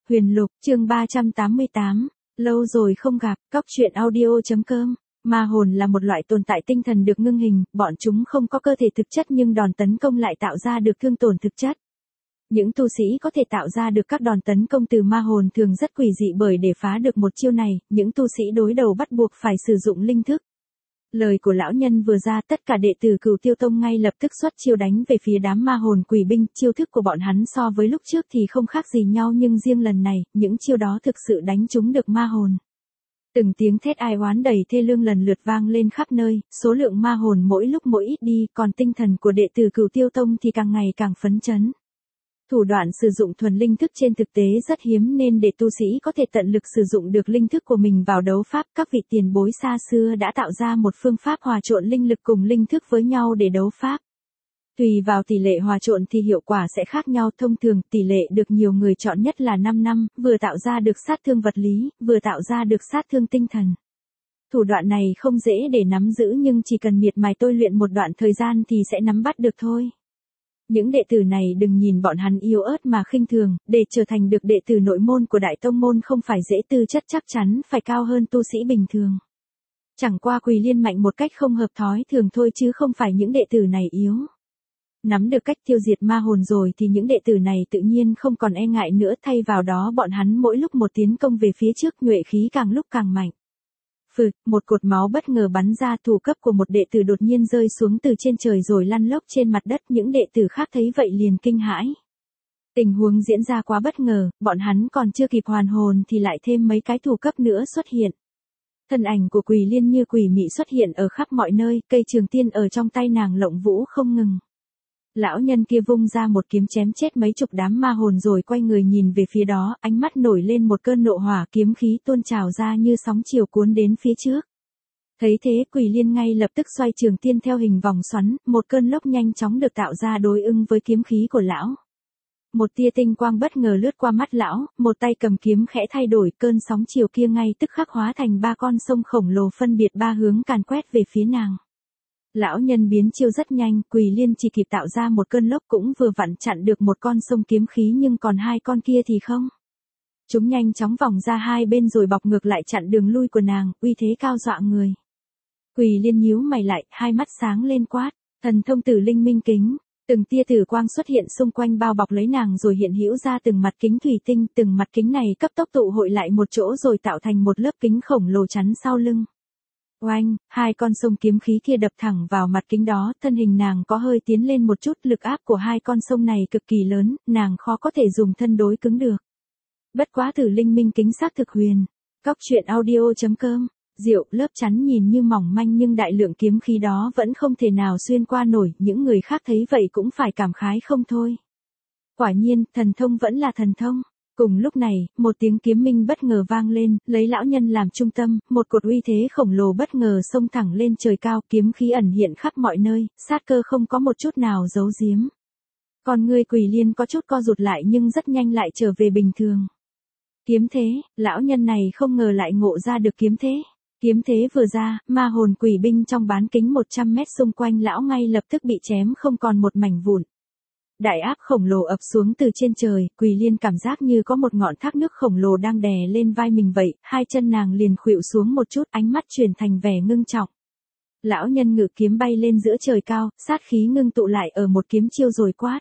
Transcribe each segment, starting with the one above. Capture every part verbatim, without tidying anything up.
Huyền Lục, chương ba trăm tám mươi tám, lâu rồi không gặp, cóc truyện audio.com. Ma hồn là một loại tồn tại tinh thần được ngưng hình, bọn chúng không có cơ thể thực chất nhưng đòn tấn công lại tạo ra được thương tổn thực chất. Những tu sĩ có thể tạo ra được các đòn tấn công từ ma hồn thường rất quỷ dị, bởi để phá được một chiêu này, những tu sĩ đối đầu bắt buộc phải sử dụng linh thức. Lời của lão nhân vừa ra, tất cả đệ tử Cửu Tiêu Tông ngay lập tức xuất chiêu đánh về phía đám ma hồn quỷ binh. Chiêu thức của bọn hắn so với lúc trước thì không khác gì nhau, nhưng riêng lần này, những chiêu đó thực sự đánh trúng được ma hồn. Từng tiếng thét ai oán đầy thê lương lần lượt vang lên khắp nơi, số lượng ma hồn mỗi lúc mỗi ít đi, còn tinh thần của đệ tử Cửu Tiêu Tông thì càng ngày càng phấn chấn. Thủ đoạn sử dụng thuần linh thức trên thực tế rất hiếm, nên để tu sĩ có thể tận lực sử dụng được linh thức của mình vào đấu pháp, các vị tiền bối xa xưa đã tạo ra một phương pháp hòa trộn linh lực cùng linh thức với nhau để đấu pháp. Tùy vào tỷ lệ hòa trộn thì hiệu quả sẽ khác nhau, thông thường tỷ lệ được nhiều người chọn nhất là năm năm, vừa tạo ra được sát thương vật lý, vừa tạo ra được sát thương tinh thần. Thủ đoạn này không dễ để nắm giữ, nhưng chỉ cần miệt mài tôi luyện một đoạn thời gian thì sẽ nắm bắt được thôi. Những đệ tử này đừng nhìn bọn hắn yếu ớt mà khinh thường, để trở thành được đệ tử nội môn của đại tông môn không phải dễ, tư chất chắc chắn phải cao hơn tu sĩ bình thường. Chẳng qua Quỳ Liên mạnh một cách không hợp thói thường thôi, chứ không phải những đệ tử này yếu. Nắm được cách tiêu diệt ma hồn rồi thì những đệ tử này tự nhiên không còn e ngại nữa, thay vào đó bọn hắn mỗi lúc một tiến công về phía trước, nhuệ khí càng lúc càng mạnh. Phừ, một cột máu bất ngờ bắn ra, thủ cấp của một đệ tử đột nhiên rơi xuống từ trên trời rồi lăn lóc trên mặt đất. Những đệ tử khác thấy vậy liền kinh hãi. Tình huống diễn ra quá bất ngờ, bọn hắn còn chưa kịp hoàn hồn thì lại thêm mấy cái thủ cấp nữa xuất hiện. Thân ảnh của Quỳ Liên như quỷ mị xuất hiện ở khắp mọi nơi, cây trường tiên ở trong tay nàng lộng vũ không ngừng. Lão nhân kia vung ra một kiếm chém chết mấy chục đám ma hồn rồi quay người nhìn về phía đó, ánh mắt nổi lên một cơn nộ hỏa, kiếm khí tuôn trào ra như sóng chiều cuốn đến phía trước. Thấy thế, Quỳ Liên ngay lập tức xoay trường tiên theo hình vòng xoắn, một cơn lốc nhanh chóng được tạo ra đối ứng với kiếm khí của lão. Một tia tinh quang bất ngờ lướt qua mắt lão, một tay cầm kiếm khẽ thay đổi, cơn sóng chiều kia ngay tức khắc hóa thành ba con sông khổng lồ phân biệt ba hướng càn quét về phía nàng. Lão nhân biến chiêu rất nhanh, Quỳ Liên chỉ kịp tạo ra một cơn lốc cũng vừa vặn chặn được một con sông kiếm khí, nhưng còn hai con kia thì không. Chúng nhanh chóng vòng ra hai bên rồi bọc ngược lại chặn đường lui của nàng, uy thế cao dọa người. Quỳ Liên nhíu mày lại, hai mắt sáng lên quát, thần thông Tử Linh Minh Kính. Từng tia tử quang xuất hiện xung quanh bao bọc lấy nàng rồi hiện hữu ra từng mặt kính thủy tinh, từng mặt kính này cấp tốc tụ hội lại một chỗ rồi tạo thành một lớp kính khổng lồ chắn sau lưng. Oanh, hai con sông kiếm khí kia đập thẳng vào mặt kính đó, thân hình nàng có hơi tiến lên một chút, lực áp của hai con sông này cực kỳ lớn, nàng khó có thể dùng thân đối cứng được. Bất quá Tử Linh Minh Kính xác thực huyền. Cóc truyện audio.com. Diệu, lớp chắn nhìn như mỏng manh nhưng đại lượng kiếm khí đó vẫn không thể nào xuyên qua nổi, những người khác thấy vậy cũng phải cảm khái không thôi. Quả nhiên, thần thông vẫn là thần thông. Cùng lúc này, một tiếng kiếm minh bất ngờ vang lên, lấy lão nhân làm trung tâm, một cột uy thế khổng lồ bất ngờ xông thẳng lên trời cao, kiếm khí ẩn hiện khắp mọi nơi, sát cơ không có một chút nào giấu giếm. Còn người Quỳ Liên có chút co rụt lại nhưng rất nhanh lại trở về bình thường. Kiếm thế, lão nhân này không ngờ lại ngộ ra được kiếm thế. Kiếm thế vừa ra, ma hồn quỷ binh trong bán kính một trăm mét xung quanh lão ngay lập tức bị chém không còn một mảnh vụn. Đại áp khổng lồ ập xuống từ trên trời, Quỳ Liên cảm giác như có một ngọn thác nước khổng lồ đang đè lên vai mình vậy, hai chân nàng liền khuỵu xuống một chút, ánh mắt chuyển thành vẻ ngưng trọng. Lão nhân ngự kiếm bay lên giữa trời cao, sát khí ngưng tụ lại ở một kiếm chiêu rồi quát.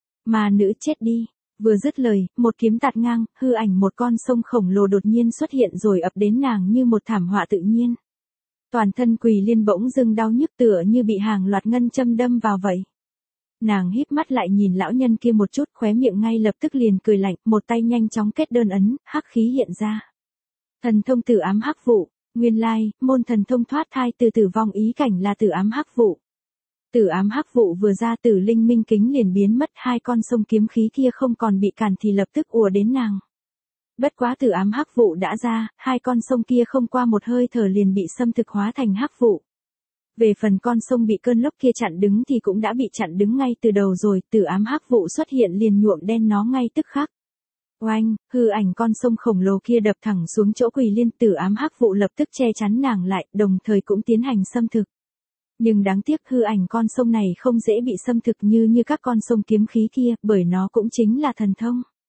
Ma nữ chết đi. Vừa dứt lời, một kiếm tạt ngang, hư ảnh một con sông khổng lồ đột nhiên xuất hiện rồi ập đến nàng như một thảm họa tự nhiên. Toàn thân Quỳ Liên bỗng dưng đau nhức tựa như bị hàng loạt ngân châm đâm vào vậy. Nàng híp mắt lại nhìn lão nhân kia một chút, khóe miệng ngay lập tức liền cười lạnh, một tay nhanh chóng kết đơn ấn, hắc khí hiện ra. Thần thông Tử Ám Hắc Vụ, nguyên lai, môn thần thông thoát thai từ tử vong ý cảnh là Tử Ám Hắc Vụ. Tử Ám Hắc Vụ vừa ra, Tử Linh Minh Kính liền biến mất, hai con sông kiếm khí kia không còn bị cản thì lập tức ùa đến nàng. Bất quá Tử Ám Hắc Vụ đã ra, hai con sông kia không qua một hơi thở liền bị xâm thực hóa thành hắc vụ. Về phần con sông bị cơn lốc kia chặn đứng thì cũng đã bị chặn đứng ngay từ đầu rồi, Tử Ám Hắc Vụ xuất hiện liền nhuộm đen nó ngay tức khắc. Oanh, hư ảnh con sông khổng lồ kia đập thẳng xuống chỗ Quỳ Liên, Tử Ám Hắc Vụ lập tức che chắn nàng lại, đồng thời cũng tiến hành xâm thực. Nhưng đáng tiếc hư ảnh con sông này không dễ bị xâm thực như như các con sông kiếm khí kia, bởi nó cũng chính là thần thông.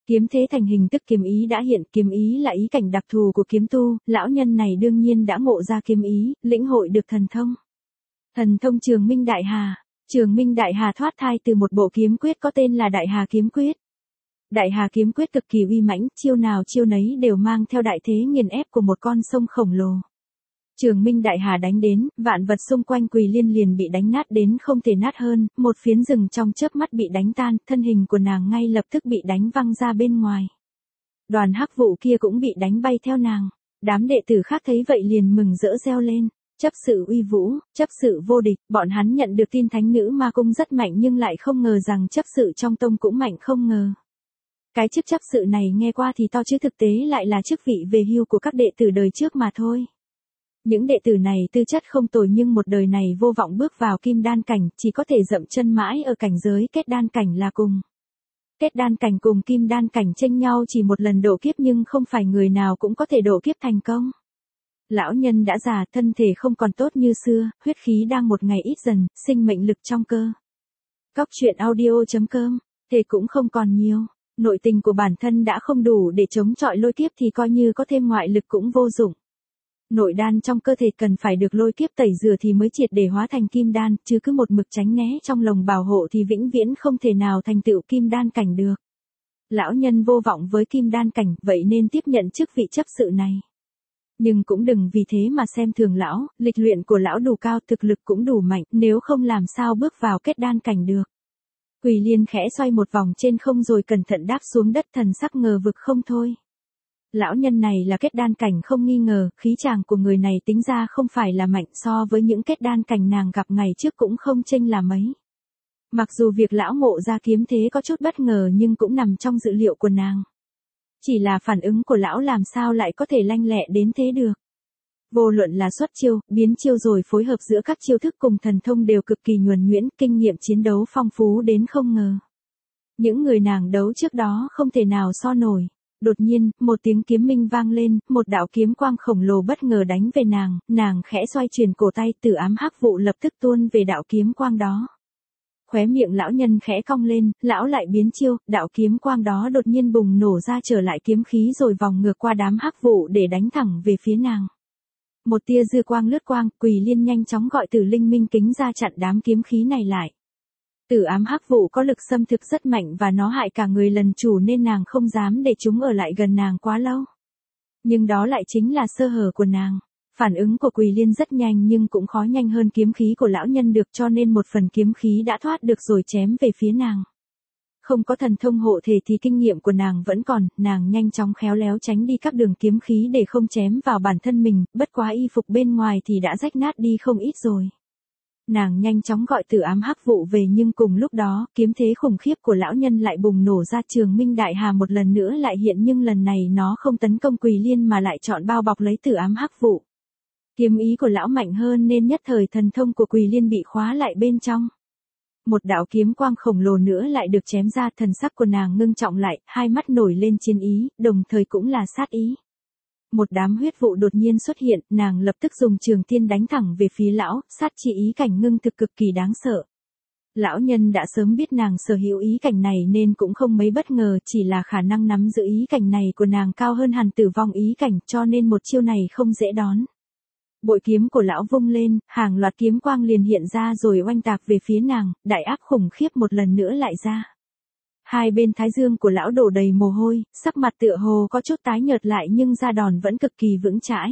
Kiếm thế thành hình tức kiếm ý đã hiện, kiếm ý là ý cảnh đặc thù của kiếm tu, lão nhân này đương nhiên đã ngộ ra kiếm ý, lĩnh hội được thần thông. Thần thông Trường Minh Đại Hà. Trường Minh Đại Hà thoát thai từ một bộ kiếm quyết có tên là Đại Hà Kiếm Quyết. Đại Hà Kiếm Quyết cực kỳ uy mãnh, chiêu nào chiêu nấy đều mang theo đại thế nghiền ép của một con sông khổng lồ. Trường Minh Đại Hà đánh đến, vạn vật xung quanh Quỳ Liên liền bị đánh nát đến không thể nát hơn, một phiến rừng trong chớp mắt bị đánh tan, thân hình của nàng ngay lập tức bị đánh văng ra bên ngoài. Đoàn hắc vụ kia cũng bị đánh bay theo nàng. Đám đệ tử khác thấy vậy liền mừng rỡ reo lên. Chấp sự uy vũ, chấp sự vô địch, bọn hắn nhận được tin thánh nữ ma cung rất mạnh nhưng lại không ngờ rằng chấp sự trong tông cũng mạnh không ngờ. Cái chức chấp sự này nghe qua thì to chứ thực tế lại là chức vị về hưu của các đệ tử đời trước mà thôi. Những đệ tử này tư chất không tồi nhưng một đời này vô vọng bước vào kim đan cảnh, chỉ có thể dậm chân mãi ở cảnh giới kết đan cảnh là cùng. Kết đan cảnh cùng kim đan cảnh chênh nhau chỉ một lần độ kiếp nhưng không phải người nào cũng có thể độ kiếp thành công. Lão nhân đã già, thân thể không còn tốt như xưa, huyết khí đang một ngày ít dần, sinh mệnh lực trong cơ. Cóc truyện audio chấm com, thể cũng không còn nhiều. Nội tình của bản thân đã không đủ để chống chọi lôi kiếp thì coi như có thêm ngoại lực cũng vô dụng. Nội đan trong cơ thể cần phải được lôi kiếp tẩy rửa thì mới triệt để hóa thành kim đan, chứ cứ một mực tránh né trong lồng bảo hộ thì vĩnh viễn không thể nào thành tựu kim đan cảnh được. Lão nhân vô vọng với kim đan cảnh, vậy nên tiếp nhận chức vị chấp sự này. Nhưng cũng đừng vì thế mà xem thường lão, lịch luyện của lão đủ cao, thực lực cũng đủ mạnh, nếu không làm sao bước vào kết đan cảnh được. Quỳ Liên khẽ xoay một vòng trên không rồi cẩn thận đáp xuống đất, thần sắc ngờ vực không thôi. Lão nhân này là kết đan cảnh không nghi ngờ, khí chàng của người này tính ra không phải là mạnh, so với những kết đan cảnh nàng gặp ngày trước cũng không chênh là mấy. Mặc dù việc lão ngộ ra kiếm thế có chút bất ngờ nhưng cũng nằm trong dự liệu của nàng. Chỉ là phản ứng của lão làm sao lại có thể lanh lẹ đến thế được. Vô luận là xuất chiêu, biến chiêu rồi phối hợp giữa các chiêu thức cùng thần thông đều cực kỳ nhuần nhuyễn, kinh nghiệm chiến đấu phong phú đến không ngờ. Những người nàng đấu trước đó không thể nào so nổi. Đột nhiên, một tiếng kiếm minh vang lên, một đạo kiếm quang khổng lồ bất ngờ đánh về nàng, nàng khẽ xoay chuyển cổ tay, tử ám hắc vụ lập tức tuôn về đạo kiếm quang đó. Khóe miệng lão nhân khẽ cong lên, lão lại biến chiêu, đạo kiếm quang đó đột nhiên bùng nổ ra trở lại kiếm khí rồi vòng ngược qua đám hắc vụ để đánh thẳng về phía nàng. Một tia dư quang lướt quang, Quỳ Liên nhanh chóng gọi Tử Linh Minh Kính ra chặn đám kiếm khí này lại. Tử ám hắc vụ có lực xâm thực rất mạnh và nó hại cả người lần chủ nên nàng không dám để chúng ở lại gần nàng quá lâu. Nhưng đó lại chính là sơ hở của nàng. Phản ứng của Quỳ Liên rất nhanh nhưng cũng khó nhanh hơn kiếm khí của lão nhân được, cho nên một phần kiếm khí đã thoát được rồi chém về phía nàng. Không có thần thông hộ thể thì kinh nghiệm của nàng vẫn còn, nàng nhanh chóng khéo léo tránh đi các đường kiếm khí để không chém vào bản thân mình, bất quá y phục bên ngoài thì đã rách nát đi không ít rồi. Nàng nhanh chóng gọi Tử ám hắc vụ về nhưng cùng lúc đó, kiếm thế khủng khiếp của lão nhân lại bùng nổ ra. Trường Minh Đại Hà một lần nữa lại hiện nhưng lần này nó không tấn công Quỳ Liên mà lại chọn bao bọc lấy Tử ám hắc vụ. Kiếm ý của lão mạnh hơn nên nhất thời thần thông của Quỳ Liên bị khóa lại bên trong. Một đạo kiếm quang khổng lồ nữa lại được chém ra, thần sắc của nàng ngưng trọng lại, hai mắt nổi lên chiến ý, đồng thời cũng là sát ý. Một đám huyết vụ đột nhiên xuất hiện, nàng lập tức dùng trường tiên đánh thẳng về phía lão, sát chi ý cảnh ngưng thực cực kỳ đáng sợ. Lão nhân đã sớm biết nàng sở hữu ý cảnh này nên cũng không mấy bất ngờ, chỉ là khả năng nắm giữ ý cảnh này của nàng cao hơn hẳn tử vong ý cảnh, cho nên một chiêu này không dễ đón. Bội kiếm của lão vung lên, hàng loạt kiếm quang liền hiện ra rồi oanh tạc về phía nàng, đại ác khủng khiếp một lần nữa lại ra. Hai bên thái dương của lão đổ đầy mồ hôi, sắc mặt tựa hồ có chút tái nhợt lại nhưng ra đòn vẫn cực kỳ vững chãi.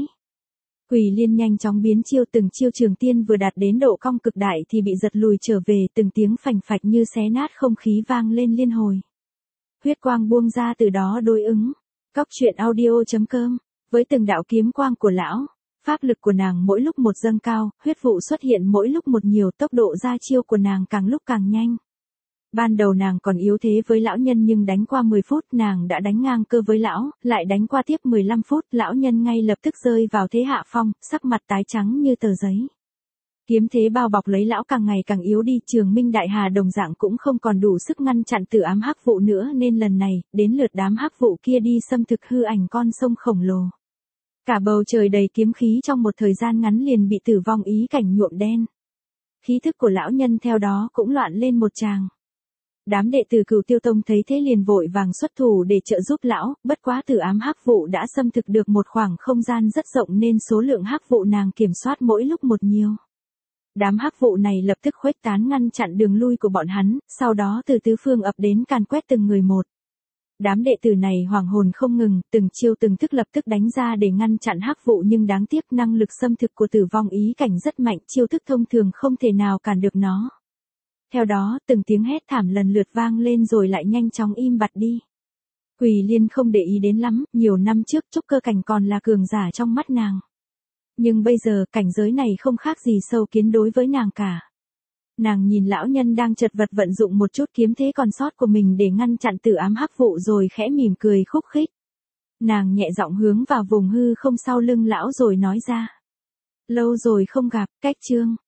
Quỳ Liên nhanh chóng biến chiêu, từng chiêu trường tiên vừa đạt đến độ cong cực đại thì bị giật lùi trở về, từng tiếng phành phạch như xé nát không khí vang lên liên hồi. Huyết quang buông ra từ đó đối ứng. Cóc truyện audio chấm com, với từng đạo kiếm quang của lão. Pháp lực của nàng mỗi lúc một dâng cao, huyết vụ xuất hiện mỗi lúc một nhiều, tốc độ ra chiêu của nàng càng lúc càng nhanh. Ban đầu nàng còn yếu thế với lão nhân nhưng đánh qua mười phút nàng đã đánh ngang cơ với lão, lại đánh qua tiếp mười lăm phút, lão nhân ngay lập tức rơi vào thế hạ phong, sắc mặt tái trắng như tờ giấy. Kiếm thế bao bọc lấy lão càng ngày càng yếu đi, Trường Minh Đại Hà đồng dạng cũng không còn đủ sức ngăn chặn Tử ám hắc vụ nữa nên lần này, đến lượt đám hắc vụ kia đi xâm thực hư ảnh con sông khổng lồ. Cả bầu trời đầy kiếm khí trong một thời gian ngắn liền bị tử vong ý cảnh nhuộm đen. Khí thức của lão nhân theo đó cũng loạn lên một tràng. Đám đệ tử Cửu Tiêu Tông thấy thế liền vội vàng xuất thủ để trợ giúp lão, bất quá tử ám hắc vụ đã xâm thực được một khoảng không gian rất rộng nên số lượng hắc vụ nàng kiểm soát mỗi lúc một nhiều. Đám hắc vụ này lập tức khuếch tán ngăn chặn đường lui của bọn hắn, sau đó từ tứ phương ập đến càn quét từng người một. Đám đệ tử này hoàng hồn không ngừng, từng chiêu từng thức lập tức đánh ra để ngăn chặn hắc vụ nhưng đáng tiếc năng lực xâm thực của tử vong ý cảnh rất mạnh, chiêu thức thông thường không thể nào cản được nó. Theo đó, từng tiếng hét thảm lần lượt vang lên rồi lại nhanh chóng im bặt đi. Quỳ Liên không để ý đến lắm, nhiều năm trước trúc cơ cảnh còn là cường giả trong mắt nàng. Nhưng bây giờ cảnh giới này không khác gì sâu kiến đối với nàng cả. Nàng nhìn lão nhân đang chật vật vận dụng một chút kiếm thế còn sót của mình để ngăn chặn tử ám hắc vụ rồi khẽ mỉm cười khúc khích. Nàng nhẹ giọng hướng vào vùng hư không sau lưng lão rồi nói ra. Lâu rồi không gặp, cách chương.